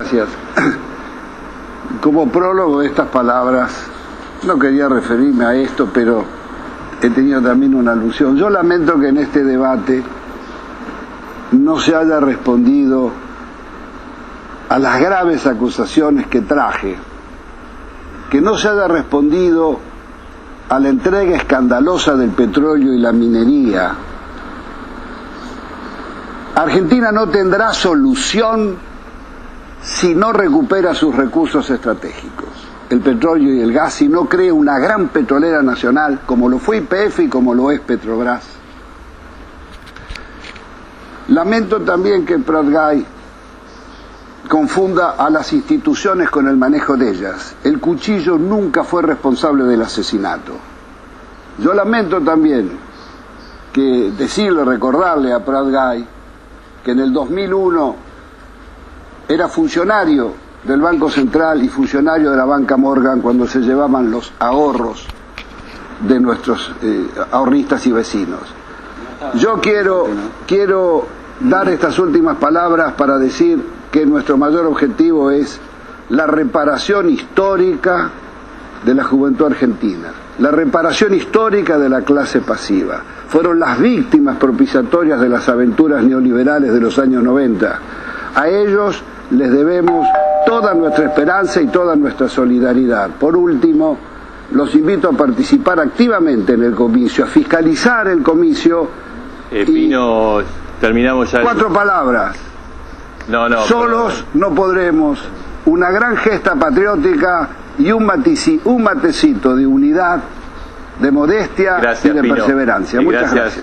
gracias. Como prólogo de estas palabras, no quería referirme a esto, pero he tenido también una alusión. Yo lamento que en este debate no se haya respondido a las graves acusaciones que traje, que no se haya respondido a la entrega escandalosa del petróleo y la minería. Argentina no tendrá solución si no recupera sus recursos estratégicos, el petróleo y el gas, si no crea una gran petrolera nacional, como lo fue YPF y como lo es Petrobras. Lamento también que Prat-Gay confunda a las instituciones con el manejo de ellas. El cuchillo nunca fue responsable del asesinato. Yo lamento también que recordarle a Prat-Gay que en el 2001 era funcionario del Banco Central y funcionario de la banca Morgan cuando se llevaban los ahorros de nuestros ahorristas y vecinos. Yo quiero dar estas últimas palabras para decir que nuestro mayor objetivo es la reparación histórica de la juventud argentina, la reparación histórica de la clase pasiva. Fueron las víctimas propiciatorias de las aventuras neoliberales de los años 90. A ellos les debemos toda nuestra esperanza y toda nuestra solidaridad. Por último, los invito a participar activamente en el comicio, a fiscalizar el comicio. Pino, terminamos ya. 4 palabras. Solos no podremos. Una gran gesta patriótica y un matecito de unidad, de modestia y de perseverancia. Muchas gracias.